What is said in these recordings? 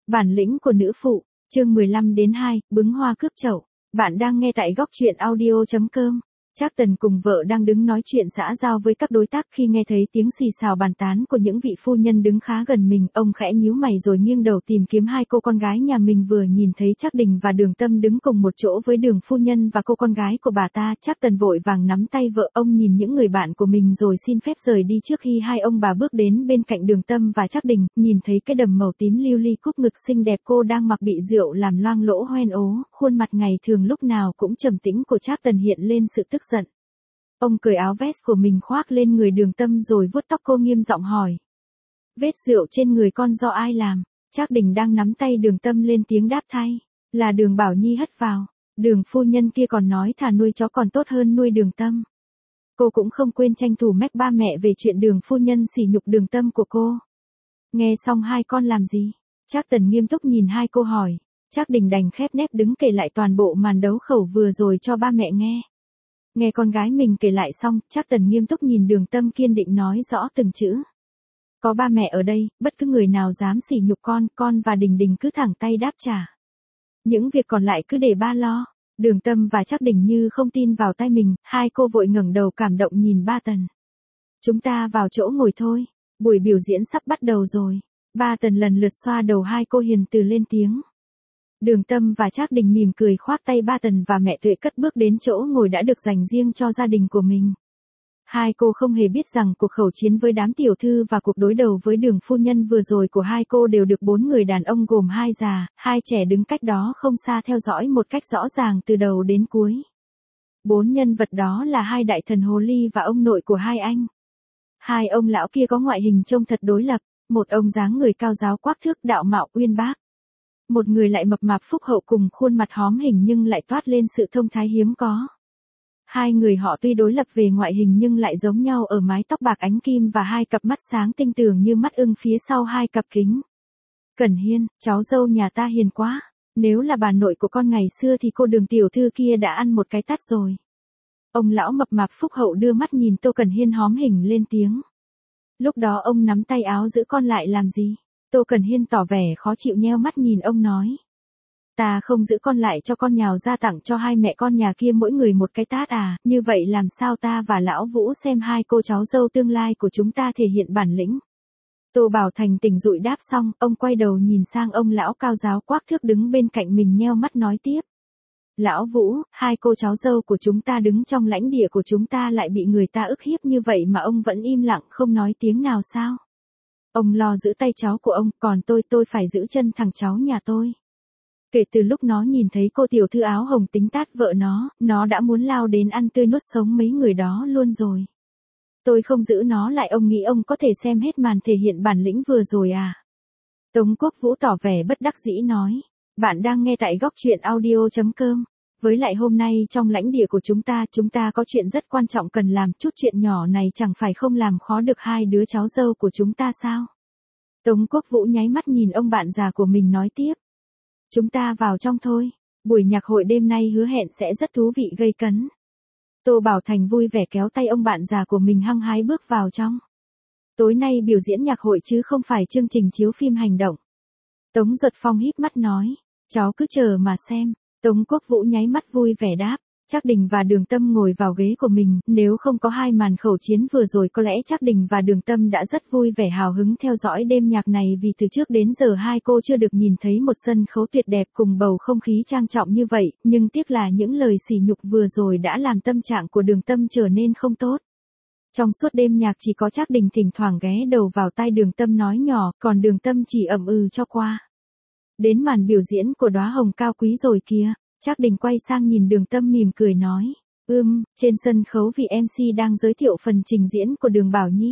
Bản lĩnh của nữ phụ, chương 15-2, bứng hoa cướp chậu. Bạn đang nghe tại góc truyện audio.com. Trác Tần cùng vợ đang đứng nói chuyện xã giao với các đối tác khi nghe thấy tiếng xì xào bàn tán của những vị phu nhân đứng khá gần mình. Ông khẽ nhíu mày rồi nghiêng đầu tìm kiếm hai cô con gái nhà mình. Vừa nhìn thấy Trác Đình và Đường Tâm đứng cùng một chỗ với Đường phu nhân và cô con gái của bà ta, Trác Tần vội vàng nắm tay vợ ông, nhìn những người bạn của mình rồi xin phép rời đi trước khi hai ông bà bước đến bên cạnh Đường Tâm và Trác Đình. Nhìn thấy cái đầm màu tím lưu ly cúp ngực xinh đẹp cô đang mặc bị rượu làm loang lỗ hoen ố, khuôn mặt ngày thường lúc nào cũng trầm tĩnh của Trác Tần hiện lên sự tức giận. Ông cởi áo vest của mình khoác lên người Đường Tâm rồi vuốt tóc cô, nghiêm giọng hỏi: "Vết rượu trên người con do ai làm?" Trác Đình đang nắm tay Đường Tâm lên tiếng đáp thay: "Là Đường Bảo Nhi hất vào. Đường phu nhân kia còn nói thà nuôi chó còn tốt hơn nuôi Đường Tâm." Cô cũng không quên tranh thủ mách ba mẹ về chuyện Đường phu nhân sỉ nhục Đường Tâm của cô. Nghe xong hai con làm gì? Trác Tần nghiêm túc nhìn hai cô hỏi. Trác Đình đành khép nép đứng kể lại toàn bộ màn đấu khẩu vừa rồi cho ba mẹ nghe. Nghe con gái mình kể lại xong, Trác Tần nghiêm túc nhìn Đường Tâm, kiên định nói rõ từng chữ. "Có ba mẹ ở đây, bất cứ người nào dám sỉ nhục con và Đình Đình cứ thẳng tay đáp trả. Những việc còn lại cứ để ba lo." Đường Tâm và Trác Đình như không tin vào tai mình, hai cô vội ngẩng đầu cảm động nhìn ba Tần. "Chúng ta vào chỗ ngồi thôi, buổi biểu diễn sắp bắt đầu rồi." Ba Tần lần lượt xoa đầu hai cô hiền từ lên tiếng. Đường Tâm và Trác Đình mỉm cười khoác tay ba Tần và mẹ Tuệ cất bước đến chỗ ngồi đã được dành riêng cho gia đình của mình. Hai cô không hề biết rằng cuộc khẩu chiến với đám tiểu thư và cuộc đối đầu với Đường phu nhân vừa rồi của hai cô đều được bốn người đàn ông gồm hai già, hai trẻ đứng cách đó không xa theo dõi một cách rõ ràng từ đầu đến cuối. Bốn nhân vật đó là hai đại thần hồ ly và ông nội của hai anh. Hai ông lão kia có ngoại hình trông thật đối lập, một ông dáng người cao ráo quắc thước đạo mạo uyên bác. Một người lại mập mạp phúc hậu cùng khuôn mặt hóm hình nhưng lại toát lên sự thông thái hiếm có. Hai người họ tuy đối lập về ngoại hình nhưng lại giống nhau ở mái tóc bạc ánh kim và hai cặp mắt sáng tinh tường như mắt ưng phía sau hai cặp kính. "Cẩn Hiên, cháu dâu nhà ta hiền quá. Nếu là bà nội của con ngày xưa thì cô Đường tiểu thư kia đã ăn một cái tát rồi." Ông lão mập mạp phúc hậu đưa mắt nhìn Tô Cẩn Hiên hóm hình lên tiếng. Lúc đó ông nắm tay áo giữ con lại làm gì? Tô Cẩn Hiên tỏ vẻ khó chịu nheo mắt nhìn ông nói. "Ta không giữ con lại cho con nhào ra tặng cho hai mẹ con nhà kia mỗi người một cái tát à, như vậy làm sao ta và lão Vũ xem hai cô cháu dâu tương lai của chúng ta thể hiện bản lĩnh." Tô Bảo Thành tỉnh dụi đáp xong, ông quay đầu nhìn sang ông lão cao ráo quắc thước đứng bên cạnh mình nheo mắt nói tiếp. "Lão Vũ, hai cô cháu dâu của chúng ta đứng trong lãnh địa của chúng ta lại bị người ta ức hiếp như vậy mà ông vẫn im lặng không nói tiếng nào sao? Ông lo giữ tay cháu của ông, còn tôi phải giữ chân thằng cháu nhà tôi." Kể từ lúc nó nhìn thấy cô tiểu thư áo hồng tính tát vợ nó đã muốn lao đến ăn tươi nuốt sống mấy người đó luôn rồi. "Tôi không giữ nó lại, ông nghĩ ông có thể xem hết màn thể hiện bản lĩnh vừa rồi à?" Tống Quốc Vũ tỏ vẻ bất đắc dĩ nói. Bạn đang nghe tại góc truyện audio.com. Với lại hôm nay trong lãnh địa của chúng ta có chuyện rất quan trọng cần làm, chút chuyện nhỏ này chẳng phải không làm khó được hai đứa cháu dâu của chúng ta sao? Tống Quốc Vũ nháy mắt nhìn ông bạn già của mình nói tiếp. "Chúng ta vào trong thôi, buổi nhạc hội đêm nay hứa hẹn sẽ rất thú vị gay cấn." Tô Bảo Thành vui vẻ kéo tay ông bạn già của mình hăng hái bước vào trong. "Tối nay biểu diễn nhạc hội chứ không phải chương trình chiếu phim hành động." Tống Duật Phong híp mắt nói. "Cháu cứ chờ mà xem." Tống Quốc Vũ nháy mắt vui vẻ đáp. Trác Đình và Đường Tâm ngồi vào ghế của mình, nếu không có hai màn khẩu chiến vừa rồi có lẽ Trác Đình và Đường Tâm đã rất vui vẻ hào hứng theo dõi đêm nhạc này, vì từ trước đến giờ hai cô chưa được nhìn thấy một sân khấu tuyệt đẹp cùng bầu không khí trang trọng như vậy, nhưng tiếc là những lời sỉ nhục vừa rồi đã làm tâm trạng của Đường Tâm trở nên không tốt. Trong suốt đêm nhạc chỉ có Trác Đình thỉnh thoảng ghé đầu vào tai Đường Tâm nói nhỏ, còn Đường Tâm chỉ ậm ừ cho qua. Đến màn biểu diễn của đóa hồng cao quý rồi kìa. Trác Đình quay sang nhìn Đường Tâm mỉm cười nói. Trên sân khấu vị MC đang giới thiệu phần trình diễn của Đường Bảo Nhi.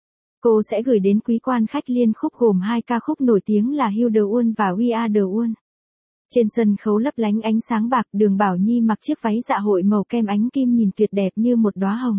Cô sẽ gửi đến quý quan khách liên khúc gồm hai ca khúc nổi tiếng là You the One và We Are the One. Trên sân khấu lấp lánh ánh sáng bạc, Đường Bảo Nhi mặc chiếc váy dạ hội màu kem ánh kim nhìn tuyệt đẹp như một đóa hồng.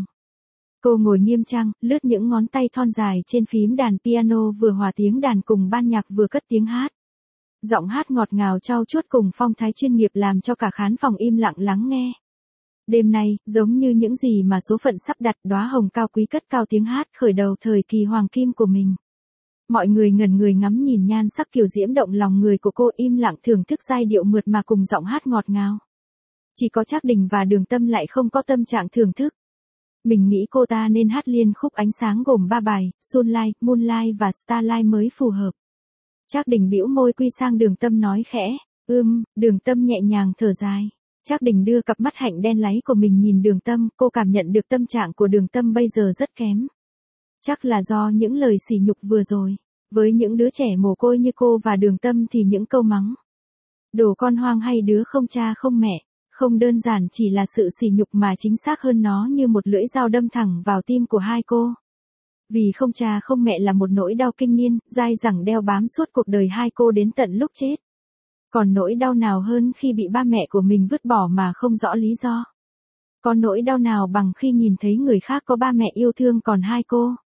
Cô ngồi nghiêm trang, lướt những ngón tay thon dài trên phím đàn piano, vừa hòa tiếng đàn cùng ban nhạc vừa cất tiếng hát. Giọng hát ngọt ngào trau chuốt cùng phong thái chuyên nghiệp làm cho cả khán phòng im lặng lắng nghe. Đêm nay, giống như những gì mà số phận sắp đặt, đóa hồng cao quý cất cao tiếng hát khởi đầu thời kỳ hoàng kim của mình. Mọi người ngẩn người ngắm nhìn nhan sắc kiều diễm động lòng người của cô, im lặng thưởng thức giai điệu mượt mà cùng giọng hát ngọt ngào. Chỉ có Trác Đình và Đường Tâm lại không có tâm trạng thưởng thức. Mình nghĩ cô ta nên hát liên khúc ánh sáng gồm 3 bài, Sunlight, Moonlight và Starlight mới phù hợp. Trác Đình bĩu môi quy sang Đường Tâm nói khẽ, Đường Tâm nhẹ nhàng thở dài. Trác Đình đưa cặp mắt hạnh đen láy của mình nhìn Đường Tâm, cô cảm nhận được tâm trạng của Đường Tâm bây giờ rất kém. Chắc là do những lời sỉ nhục vừa rồi. Với những đứa trẻ mồ côi như cô và Đường Tâm thì những câu mắng đồ con hoang hay đứa không cha không mẹ, không đơn giản chỉ là sự sỉ nhục mà chính xác hơn nó như một lưỡi dao đâm thẳng vào tim của hai cô. Vì không cha không mẹ là một nỗi đau kinh niên, dai dẳng đeo bám suốt cuộc đời hai cô đến tận lúc chết. Còn nỗi đau nào hơn khi bị ba mẹ của mình vứt bỏ mà không rõ lý do? Có nỗi đau nào bằng khi nhìn thấy người khác có ba mẹ yêu thương còn hai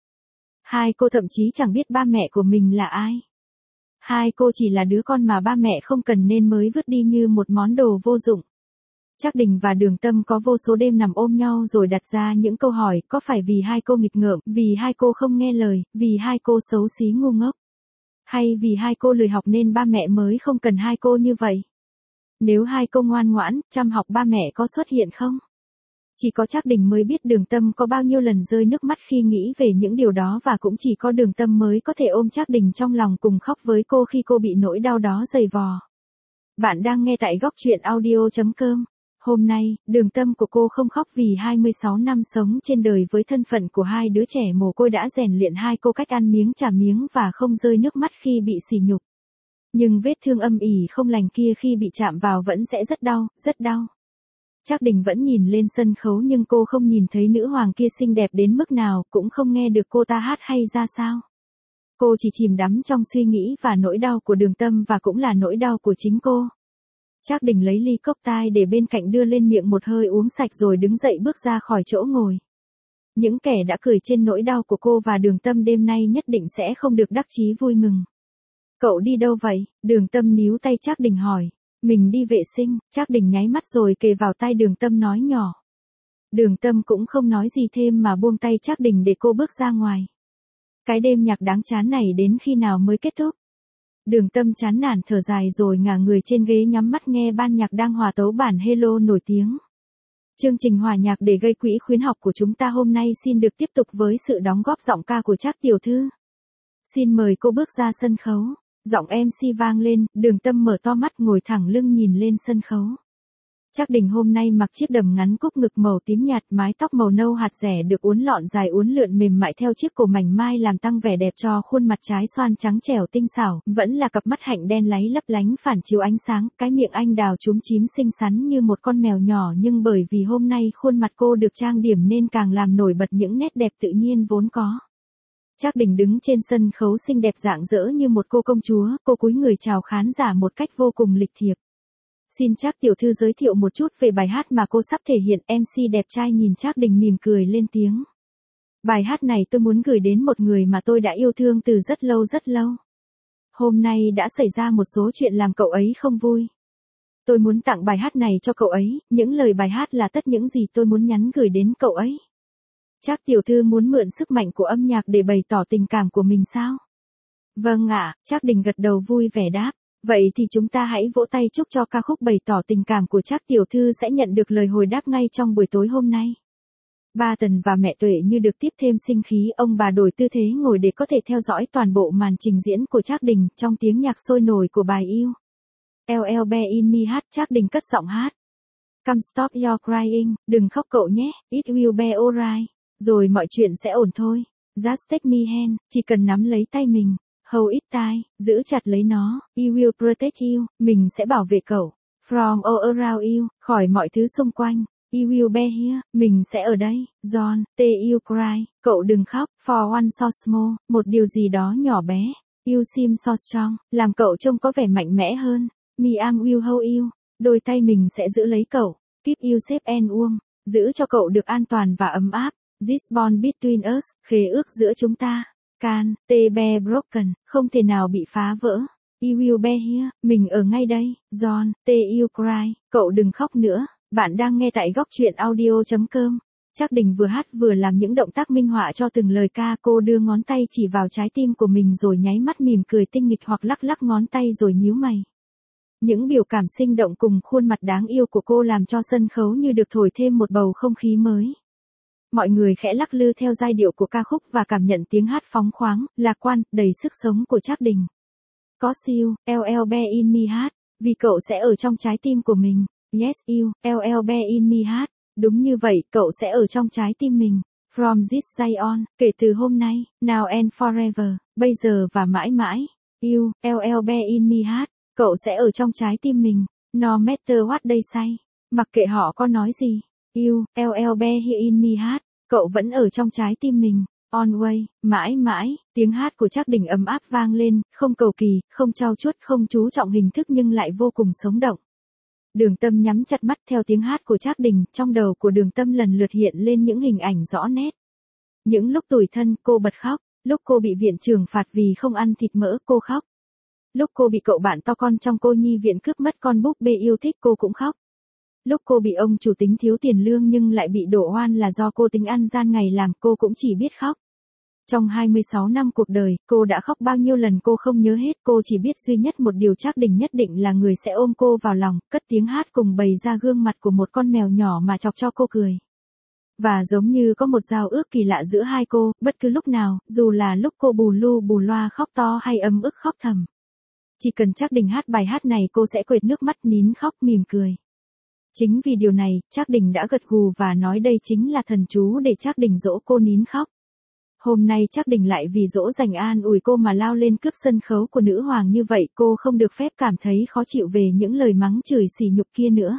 cô thậm chí chẳng biết ba mẹ của mình là ai. Hai cô chỉ là đứa con mà ba mẹ không cần nên mới vứt đi như một món đồ vô dụng. Trác Đình và Đường Tâm có vô số đêm nằm ôm nhau rồi đặt ra những câu hỏi, có phải vì hai cô nghịch ngợm, vì hai cô không nghe lời, vì hai cô xấu xí ngu ngốc, hay vì hai cô lười học nên ba mẹ mới không cần hai cô như vậy? Nếu hai cô ngoan ngoãn, chăm học ba mẹ có xuất hiện không? Chỉ có Trác Đình mới biết Đường Tâm có bao nhiêu lần rơi nước mắt khi nghĩ về những điều đó, và cũng chỉ có Đường Tâm mới có thể ôm Trác Đình trong lòng cùng khóc với cô khi cô bị nỗi đau đó dày vò. Bạn đang nghe tại góc truyện audio.com. Hôm nay, Đường Tâm của cô không khóc vì 26 năm sống trên đời với thân phận của hai đứa trẻ mồ côi đã rèn luyện hai cô cách ăn miếng trả miếng và không rơi nước mắt khi bị sỉ nhục. Nhưng vết thương âm ỉ không lành kia khi bị chạm vào vẫn sẽ rất đau, rất đau. Trác Đình vẫn nhìn lên sân khấu nhưng cô không nhìn thấy nữ hoàng kia xinh đẹp đến mức nào, cũng không nghe được cô ta hát hay ra sao. Cô chỉ chìm đắm trong suy nghĩ và nỗi đau của Đường Tâm, và cũng là nỗi đau của chính cô. Trác Đình lấy ly cốc tai để bên cạnh đưa lên miệng một hơi uống sạch rồi đứng dậy bước ra khỏi chỗ ngồi. Những kẻ đã cười trên nỗi đau của cô và Đường Tâm đêm nay nhất định sẽ không được đắc chí vui mừng. Cậu đi đâu vậy? Đường Tâm níu tay Trác Đình hỏi. Mình đi vệ sinh. Trác Đình nháy mắt rồi kề vào tai Đường Tâm nói nhỏ. Đường Tâm cũng không nói gì thêm mà buông tay Trác Đình để cô bước ra ngoài. Cái đêm nhạc đáng chán này đến khi nào mới kết thúc? Đường Tâm chán nản thở dài rồi ngả người trên ghế nhắm mắt nghe ban nhạc đang hòa tấu bản Hello nổi tiếng. Chương trình hòa nhạc để gây quỹ khuyến học của chúng ta hôm nay xin được tiếp tục với sự đóng góp giọng ca của Trác tiểu thư. Xin mời cô bước ra sân khấu. Giọng MC vang lên, Đường Tâm mở to mắt ngồi thẳng lưng nhìn lên sân khấu. Trác Đình hôm nay mặc chiếc đầm ngắn cúc ngực màu tím nhạt, mái tóc màu nâu hạt rẻ được uốn lọn dài uốn lượn mềm mại theo chiếc cổ mảnh mai làm tăng vẻ đẹp cho khuôn mặt trái xoan trắng trẻo tinh xảo, vẫn là cặp mắt hạnh đen láy lấp lánh phản chiếu ánh sáng, cái miệng anh đào chúm chím xinh xắn như một con mèo nhỏ, nhưng bởi vì hôm nay khuôn mặt cô được trang điểm nên càng làm nổi bật những nét đẹp tự nhiên vốn có. Trác Đình đứng trên sân khấu xinh đẹp rạng rỡ như một cô công chúa, cô cúi người chào khán giả một cách vô cùng lịch thiệp. Xin Trác tiểu thư giới thiệu một chút về bài hát mà cô sắp thể hiện. MC đẹp trai nhìn Trác Đình mỉm cười lên tiếng. Bài hát này tôi muốn gửi đến một người mà tôi đã yêu thương từ rất lâu rất lâu. Hôm nay đã xảy ra một số chuyện làm cậu ấy không vui. Tôi muốn tặng bài hát này cho cậu ấy, những lời bài hát là tất những gì tôi muốn nhắn gửi đến cậu ấy. Trác tiểu thư muốn mượn sức mạnh của âm nhạc để bày tỏ tình cảm của mình sao? Vâng ạ, Trác Đình gật đầu vui vẻ đáp. Vậy thì chúng ta hãy vỗ tay chúc cho ca khúc bày tỏ tình cảm của Trác tiểu thư sẽ nhận được lời hồi đáp ngay trong buổi tối hôm nay. Ba Tần và mẹ Tuệ như được tiếp thêm sinh khí, ông bà đổi tư thế ngồi để có thể theo dõi toàn bộ màn trình diễn của Trác Đình trong tiếng nhạc sôi nổi của bài yêu. LL Bear in Me hát. Trác Đình cất giọng hát. Come stop your crying, đừng khóc cậu nhé, it will be alright. Rồi mọi chuyện sẽ ổn thôi. Just take me hand, chỉ cần nắm lấy tay mình. Hold it tight, giữ chặt lấy nó. I will protect you, mình sẽ bảo vệ cậu. From all around you, khỏi mọi thứ xung quanh. I will be here, mình sẽ ở đây. John, T you cry, cậu đừng khóc. For one so small, một điều gì đó nhỏ bé. You seem so strong, làm cậu trông có vẻ mạnh mẽ hơn. Me arm will hold you, đôi tay mình sẽ giữ lấy cậu. Keep you safe and warm, giữ cho cậu được an toàn và ấm áp. This bond between us, khế ước giữa chúng ta. Can, T be broken, không thể nào bị phá vỡ. I will be here, mình ở ngay đây. John, T you cry, cậu đừng khóc nữa. Bạn đang nghe tại góc truyện audio.com. Trác Đình vừa hát vừa làm những động tác minh họa cho từng lời ca, cô đưa ngón tay chỉ vào trái tim của mình rồi nháy mắt mỉm cười tinh nghịch hoặc lắc lắc ngón tay rồi nhíu mày. Những biểu cảm sinh động cùng khuôn mặt đáng yêu của cô làm cho sân khấu như được thổi thêm một bầu không khí mới. Mọi người khẽ lắc lư theo giai điệu của ca khúc và cảm nhận tiếng hát phóng khoáng, lạc quan, đầy sức sống của Trác Đình. Có you, be in me heart, vì cậu sẽ ở trong trái tim của mình. Yes you, be in me heart. Đúng như vậy, cậu sẽ ở trong trái tim mình. From this day on, kể từ hôm nay, now and forever, bây giờ và mãi mãi. You, be in me heart, cậu sẽ ở trong trái tim mình. No matter what they say, mặc kệ họ có nói gì. You, be in me heart, cậu vẫn ở trong trái tim mình. Always, mãi mãi, tiếng hát của Trác Đình ấm áp vang lên, không cầu kỳ, không trau chuốt, không chú trọng hình thức nhưng lại vô cùng sống động. Đường Tâm nhắm chặt mắt theo tiếng hát của Trác Đình, trong đầu của Đường Tâm lần lượt hiện lên những hình ảnh rõ nét. Những lúc tủi thân, cô bật khóc, lúc cô bị viện trưởng phạt vì không ăn thịt mỡ, cô khóc. Lúc cô bị cậu bạn to con trong cô nhi viện cướp mất con búp bê yêu thích, cô cũng khóc. Lúc cô bị ông chủ tính thiếu tiền lương nhưng lại bị đổ oan là do cô tính ăn gian ngày làm, cô cũng chỉ biết khóc. Trong 26 năm cuộc đời, cô đã khóc bao nhiêu lần cô không nhớ hết, cô chỉ biết duy nhất một điều, Trác Đình nhất định là người sẽ ôm cô vào lòng, cất tiếng hát cùng bày ra gương mặt của một con mèo nhỏ mà chọc cho cô cười. Và giống như có một giao ước kỳ lạ giữa hai cô, bất cứ lúc nào, dù là lúc cô bù lu bù loa khóc to hay ấm ức khóc thầm. Chỉ cần Trác Đình hát bài hát này cô sẽ quệt nước mắt nín khóc mỉm cười. Chính vì điều này, Trác Đình đã gật gù và nói đây chính là thần chú để Trác Đình dỗ cô nín khóc. Hôm nay Trác Đình lại vì dỗ dành an ủi cô mà lao lên cướp sân khấu của nữ hoàng như vậy, cô không được phép cảm thấy khó chịu về những lời mắng chửi sỉ nhục kia nữa.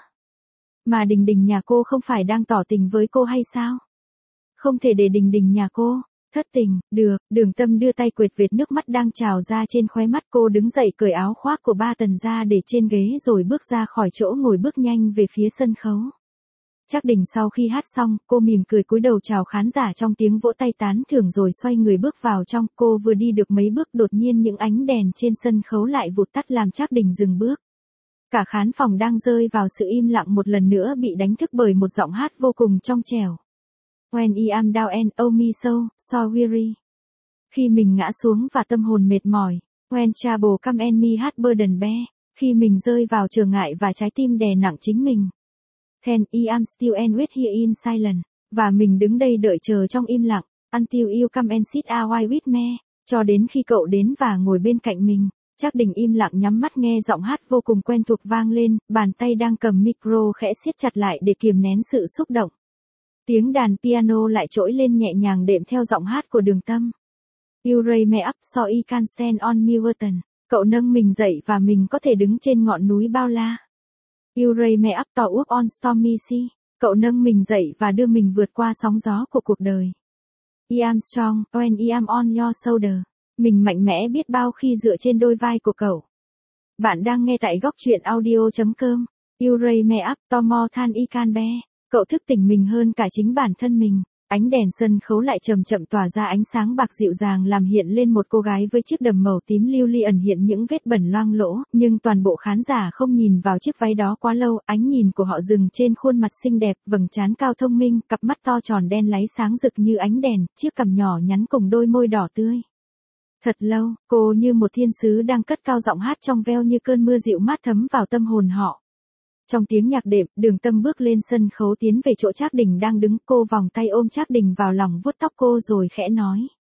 Mà Đình Đình nhà cô không phải đang tỏ tình với cô hay sao? Không thể để Đình Đình nhà cô thất tình, được. Đường Tâm đưa tay quệt vệt nước mắt đang trào ra trên khóe mắt, cô đứng dậy cởi áo khoác của ba tần ra để trên ghế rồi bước ra khỏi chỗ ngồi, bước nhanh về phía sân khấu. Trác Đình sau khi hát xong, cô mỉm cười cúi đầu chào khán giả trong tiếng vỗ tay tán thưởng rồi xoay người bước vào trong. Cô vừa đi được mấy bước đột nhiên những ánh đèn trên sân khấu lại vụt tắt làm Trác Đình dừng bước. Cả khán phòng đang rơi vào sự im lặng một lần nữa bị đánh thức bởi một giọng hát vô cùng trong trẻo. When I am down and oh me so weary. Khi mình ngã xuống và tâm hồn mệt mỏi. When trouble come and me heart burden bear. Khi mình rơi vào trở ngại và trái tim đè nặng chính mình. Then I am still and wait here in silence. Và mình đứng đây đợi chờ trong im lặng. Until you come and sit a while with me. Cho đến khi cậu đến và ngồi bên cạnh mình. Trác Đình im lặng nhắm mắt nghe giọng hát vô cùng quen thuộc vang lên, bàn tay đang cầm micro khẽ siết chặt lại để kiềm nén sự xúc động. Tiếng đàn piano lại trỗi lên nhẹ nhàng đệm theo giọng hát của Đường Tâm. You raise me up so I can stand on mountain. Cậu nâng mình dậy và mình có thể đứng trên ngọn núi bao la. You raise me up to walk on stormy sea. Cậu nâng mình dậy và đưa mình vượt qua sóng gió của cuộc đời. I am strong when I am on your shoulder. Mình mạnh mẽ biết bao khi dựa trên đôi vai của cậu. Bạn đang nghe tại góc truyện audio.com. You raise me up to more than I can bear. Cậu thức tỉnh mình hơn cả chính bản thân mình. Ánh đèn sân khấu lại chậm chậm tỏa ra ánh sáng bạc dịu dàng làm hiện lên một cô gái với chiếc đầm màu tím lưu ly ẩn hiện những vết bẩn loang lỗ, nhưng toàn bộ khán giả không nhìn vào chiếc váy đó quá lâu, ánh nhìn của họ dừng trên khuôn mặt xinh đẹp, vầng trán cao thông minh, cặp mắt to tròn đen láy sáng rực như ánh đèn, chiếc cằm nhỏ nhắn cùng đôi môi đỏ tươi. Thật lâu, cô như một thiên sứ đang cất cao giọng hát trong veo như cơn mưa dịu mát thấm vào tâm hồn họ. Trong tiếng nhạc đệm, Đường Tâm bước lên sân khấu tiến về chỗ Trác Đình đang đứng, cô vòng tay ôm Trác Đình vào lòng vuốt tóc cô rồi khẽ nói.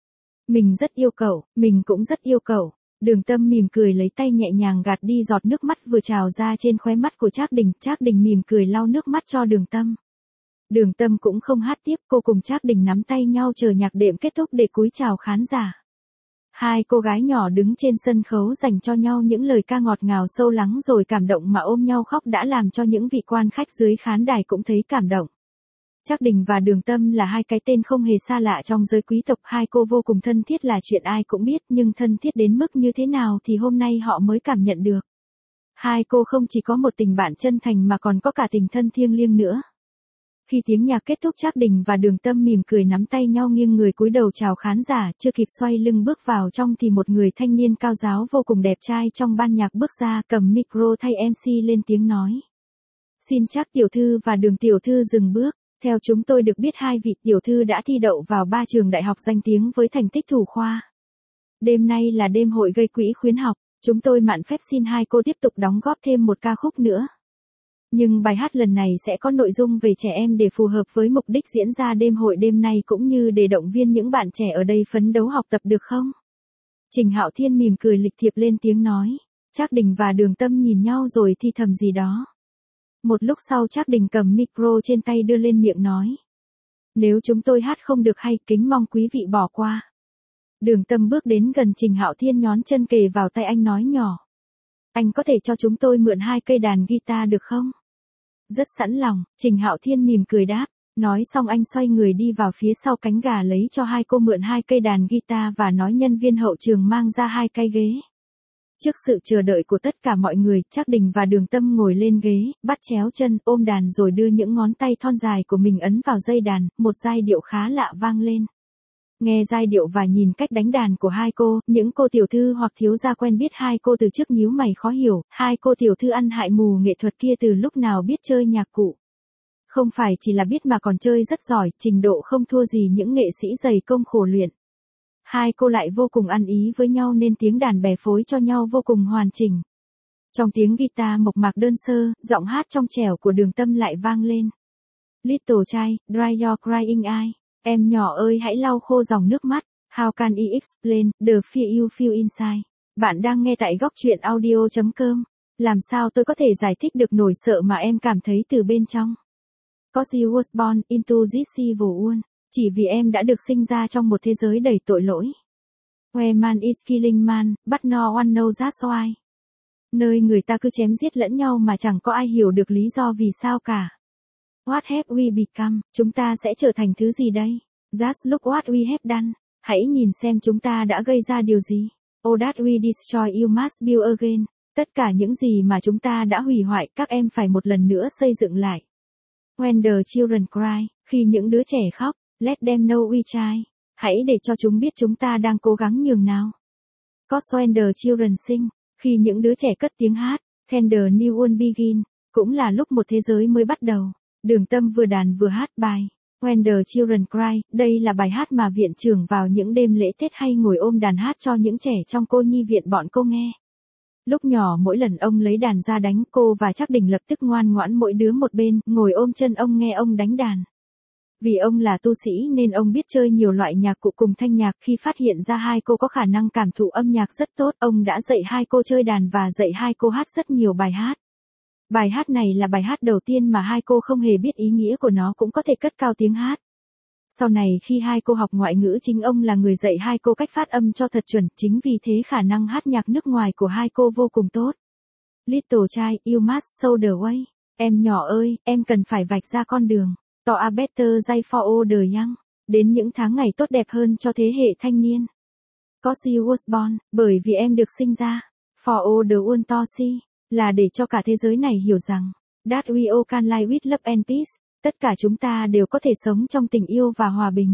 Mình rất yêu cậu, mình cũng rất yêu cậu. Đường Tâm mỉm cười lấy tay nhẹ nhàng gạt đi giọt nước mắt vừa trào ra trên khóe mắt của Trác Đình mỉm cười lau nước mắt cho Đường Tâm. Đường Tâm cũng không hát tiếp, cô cùng Trác Đình nắm tay nhau chờ nhạc đệm kết thúc để cúi chào khán giả. Hai cô gái nhỏ đứng trên sân khấu dành cho nhau những lời ca ngọt ngào sâu lắng rồi cảm động mà ôm nhau khóc đã làm cho những vị quan khách dưới khán đài cũng thấy cảm động. Trác Đình và Đường Tâm là hai cái tên không hề xa lạ trong giới quý tộc, hai cô vô cùng thân thiết là chuyện ai cũng biết, nhưng thân thiết đến mức như thế nào thì hôm nay họ mới cảm nhận được. Hai cô không chỉ có một tình bạn chân thành mà còn có cả tình thân thiêng liêng nữa. Khi tiếng nhạc kết thúc, Trác Đình và Đường Tâm mỉm cười nắm tay nhau nghiêng người cúi đầu chào khán giả, chưa kịp xoay lưng bước vào trong thì một người thanh niên cao ráo vô cùng đẹp trai trong ban nhạc bước ra cầm micro thay MC lên tiếng nói. Xin Trác tiểu thư và Đường tiểu thư dừng bước. Theo chúng tôi được biết hai vị tiểu thư đã thi đậu vào 3 trường đại học danh tiếng với thành tích thủ khoa. Đêm nay là đêm hội gây quỹ khuyến học, chúng tôi mạn phép xin hai cô tiếp tục đóng góp thêm một ca khúc nữa. Nhưng bài hát lần này sẽ có nội dung về trẻ em để phù hợp với mục đích diễn ra đêm hội đêm nay cũng như để động viên những bạn trẻ ở đây phấn đấu học tập được không? Trình Hạo Thiên mỉm cười lịch thiệp lên tiếng nói. Trác Đình và Đường Tâm nhìn nhau rồi thì thầm gì đó. Một lúc sau Trác Đình cầm micro trên tay đưa lên miệng nói. Nếu chúng tôi hát không được hay, kính mong quý vị bỏ qua. Đường Tâm bước đến gần Trình Hạo Thiên nhón chân kề vào tay anh nói nhỏ. Anh có thể cho chúng tôi mượn 2 cây đàn guitar được không? Rất sẵn lòng, Trình Hạo Thiên mỉm cười đáp. Nói xong anh xoay người đi vào phía sau cánh gà lấy cho hai cô mượn 2 cây đàn guitar và nói nhân viên hậu trường mang ra 2 cái ghế. Trước sự chờ đợi của tất cả mọi người, Trác Đình và Đường Tâm ngồi lên ghế, bắt chéo chân, ôm đàn rồi đưa những ngón tay thon dài của mình ấn vào dây đàn, một giai điệu khá lạ vang lên. Nghe giai điệu và nhìn cách đánh đàn của hai cô, những cô tiểu thư hoặc thiếu gia quen biết hai cô từ trước nhíu mày khó hiểu, hai cô tiểu thư ăn hại mù nghệ thuật kia từ lúc nào biết chơi nhạc cụ. Không phải chỉ là biết mà còn chơi rất giỏi, trình độ không thua gì những nghệ sĩ dày công khổ luyện. Hai cô lại vô cùng ăn ý với nhau nên tiếng đàn bè phối cho nhau vô cùng hoàn chỉnh. Trong tiếng guitar mộc mạc đơn sơ, giọng hát trong trẻo của Đường Tâm lại vang lên. Little child, dry your crying eye. Em nhỏ ơi hãy lau khô dòng nước mắt. How can I explain the fear you feel inside? Bạn đang nghe tại góc truyện audio.com. Làm sao tôi có thể giải thích được nỗi sợ mà em cảm thấy từ bên trong? Cause you was born into this evil world. Chỉ vì em đã được sinh ra trong một thế giới đầy tội lỗi. Where man is killing man, but no one knows that's why. Nơi người ta cứ chém giết lẫn nhau mà chẳng có ai hiểu được lý do vì sao cả. What have we become? Chúng ta sẽ trở thành thứ gì đây? Just look what we have done. Hãy nhìn xem chúng ta đã gây ra điều gì. Oh that we destroy you must build again. Tất cả những gì mà chúng ta đã hủy hoại, các em phải một lần nữa xây dựng lại. When the children cry, khi những đứa trẻ khóc, let them know we try. Hãy để cho chúng biết chúng ta đang cố gắng nhường nào. Cause when the children sing, khi những đứa trẻ cất tiếng hát, then the new world begin, cũng là lúc một thế giới mới bắt đầu. Đường Tâm vừa đàn vừa hát bài When the children cry, đây là bài hát mà viện trưởng vào những đêm lễ Tết hay ngồi ôm đàn hát cho những trẻ trong cô nhi viện bọn cô nghe. Lúc nhỏ mỗi lần ông lấy đàn ra đánh, cô và Trác Đình lập tức ngoan ngoãn mỗi đứa một bên, ngồi ôm chân ông nghe ông đánh đàn. Vì ông là tu sĩ nên ông biết chơi nhiều loại nhạc cụ cùng thanh nhạc. Khi phát hiện ra hai cô có khả năng cảm thụ âm nhạc rất tốt, ông đã dạy hai cô chơi đàn và dạy hai cô hát rất nhiều bài hát. Bài hát này là bài hát đầu tiên mà hai cô không hề biết ý nghĩa của nó cũng có thể cất cao tiếng hát. Sau này khi hai cô học ngoại ngữ chính ông là người dạy hai cô cách phát âm cho thật chuẩn, chính vì thế khả năng hát nhạc nước ngoài của hai cô vô cùng tốt. Little child, you must show the way. Em nhỏ ơi, em cần phải vạch ra con đường. To a better day for all the young. Đến những tháng ngày tốt đẹp hơn cho thế hệ thanh niên. Cause you was born, bởi vì em được sinh ra. For all the world to see, là để cho cả thế giới này hiểu rằng. That we all can live with love and peace. Tất cả chúng ta đều có thể sống trong tình yêu và hòa bình.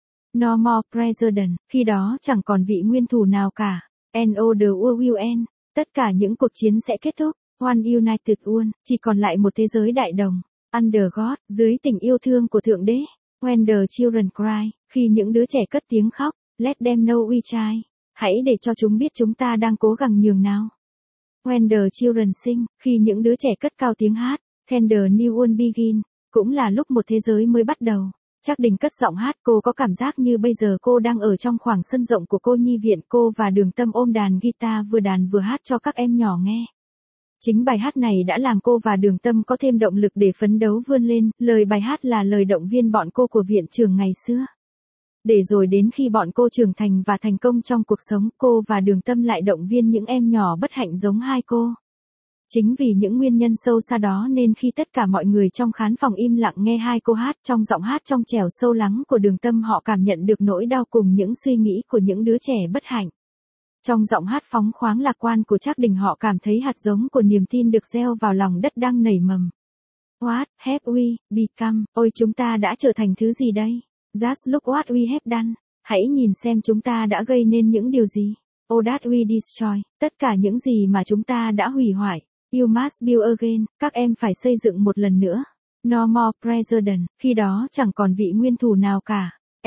No more president, khi đó chẳng còn vị nguyên thủ nào cả. And all the world will end. Tất cả những cuộc chiến sẽ kết thúc. One united world, chỉ còn lại một thế giới đại đồng. Under God, dưới tình yêu thương của Thượng Đế. When the children cry, khi những đứa trẻ cất tiếng khóc, let them know we try. Hãy để cho chúng biết chúng ta đang cố gắng nhường nào. When the children sing, khi những đứa trẻ cất cao tiếng hát, then the new world begin, cũng là lúc một thế giới mới bắt đầu. Trác Đình cất giọng hát, cô có cảm giác như bây giờ cô đang ở trong khoảng sân rộng của cô nhi viện. Cô và Đường Tâm ôm đàn guitar vừa hát cho các em nhỏ nghe. Chính bài hát này đã làm cô và Đường Tâm có thêm động lực để phấn đấu vươn lên, lời bài hát là lời động viên bọn cô của viện trưởng ngày xưa. Để rồi đến khi bọn cô trưởng thành và thành công trong cuộc sống, cô và Đường Tâm lại động viên những em nhỏ bất hạnh giống hai cô. Chính vì những nguyên nhân sâu xa đó nên khi tất cả mọi người trong khán phòng im lặng nghe hai cô hát, trong giọng hát trong trẻo sâu lắng của Đường Tâm họ cảm nhận được nỗi đau cùng những suy nghĩ của những đứa trẻ bất hạnh. Trong giọng hát phóng khoáng lạc quan của Trác Đình họ cảm thấy hạt giống của niềm tin được gieo vào lòng đất đang nảy mầm. What have we become? Ôi chúng ta đã trở thành thứ gì đây? Just look what we have done. Hãy nhìn xem chúng ta đã gây nên những điều gì. Oh that we destroy. Tất cả những gì mà chúng ta đã hủy hoại. You must build again. Các em phải xây dựng một lần nữa. No more president, khi đó chẳng còn vị nguyên thủ nào cả.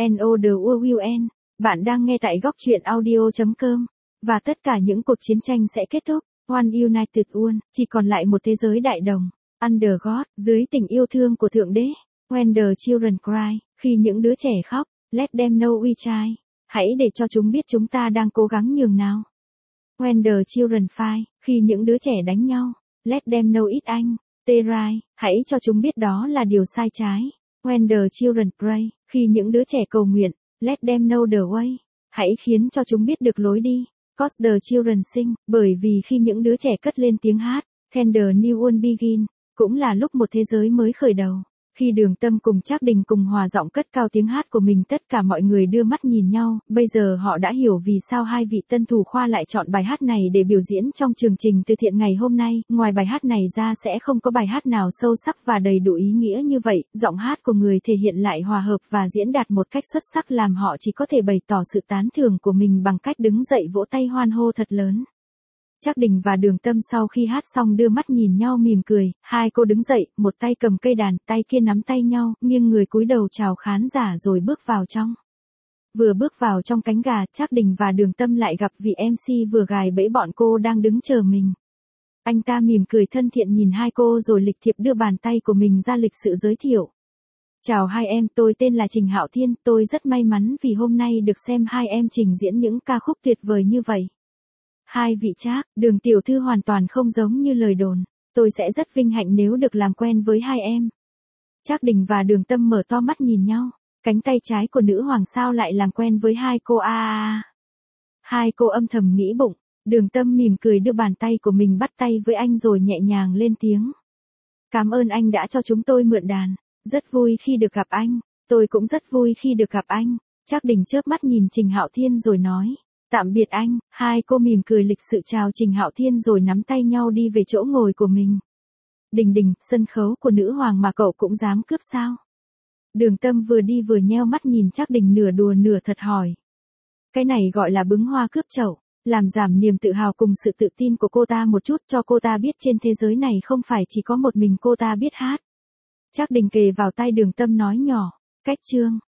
NODWN, bạn đang nghe tại góc truyện audio.com. Và tất cả những cuộc chiến tranh sẽ kết thúc. One United World, chỉ còn lại một thế giới đại đồng. Under God, dưới tình yêu thương của Thượng Đế. When the children cry, khi những đứa trẻ khóc. Let them know we try. Hãy để cho chúng biết chúng ta đang cố gắng nhường nào. When the children fight, khi những đứa trẻ đánh nhau. Let them know it anh. Right, hãy cho chúng biết đó là điều sai trái. When the children pray, khi những đứa trẻ cầu nguyện. Let them know the way. Hãy khiến cho chúng biết được lối đi. Cause the children sing, bởi vì khi những đứa trẻ cất lên tiếng hát. Then the new world begin, cũng là lúc một thế giới mới khởi đầu. Khi Đường Tâm cùng Trác Đình cùng hòa giọng cất cao tiếng hát của mình, tất cả mọi người đưa mắt nhìn nhau, bây giờ họ đã hiểu vì sao hai vị tân thủ khoa lại chọn bài hát này để biểu diễn trong chương trình từ thiện ngày hôm nay. Ngoài bài hát này ra sẽ không có bài hát nào sâu sắc và đầy đủ ý nghĩa như vậy, giọng hát của người thể hiện lại hòa hợp và diễn đạt một cách xuất sắc làm họ chỉ có thể bày tỏ sự tán thưởng của mình bằng cách đứng dậy vỗ tay hoan hô thật lớn. Trác Đình và Đường Tâm sau khi hát xong đưa mắt nhìn nhau mỉm cười, hai cô đứng dậy, một tay cầm cây đàn, tay kia nắm tay nhau, nghiêng người cúi đầu chào khán giả rồi bước vào trong. Vừa bước vào trong cánh gà, Trác Đình và Đường Tâm lại gặp vị MC vừa gài bẫy bọn cô đang đứng chờ mình. Anh ta mỉm cười thân thiện nhìn hai cô rồi lịch thiệp đưa bàn tay của mình ra lịch sự giới thiệu. Chào hai em, tôi tên là Trình Hạo Thiên, tôi rất may mắn vì hôm nay được xem hai em trình diễn những ca khúc tuyệt vời như vậy. Hai vị Trác, Đường tiểu thư hoàn toàn không giống như lời đồn. Tôi sẽ rất vinh hạnh nếu được làm quen với hai em. Trác Đình và Đường Tâm mở to mắt nhìn nhau. Cánh tay trái của nữ hoàng sao lại làm quen với hai cô à. Hai cô âm thầm nghĩ bụng. Đường Tâm mỉm cười đưa bàn tay của mình bắt tay với anh rồi nhẹ nhàng lên tiếng. Cảm ơn anh đã cho chúng tôi mượn đàn. Rất vui khi được gặp anh. Tôi cũng rất vui khi được gặp anh. Trác Đình chớp mắt nhìn Trình Hạo Thiên rồi nói. Tạm biệt anh. Hai cô mỉm cười lịch sự chào Trình Hạo Thiên rồi nắm tay nhau đi về chỗ ngồi của mình. Đình Đình, sân khấu của nữ hoàng mà cậu cũng dám cướp sao? Đường Tâm vừa đi vừa nheo mắt nhìn Trác Đình nửa đùa nửa thật hỏi. Cái này gọi là bứng hoa cướp chậu, làm giảm niềm tự hào cùng sự tự tin của cô ta một chút, cho cô ta biết trên thế giới này không phải chỉ có một mình cô ta biết hát. Trác Đình kề vào tay Đường Tâm nói nhỏ, cách chương.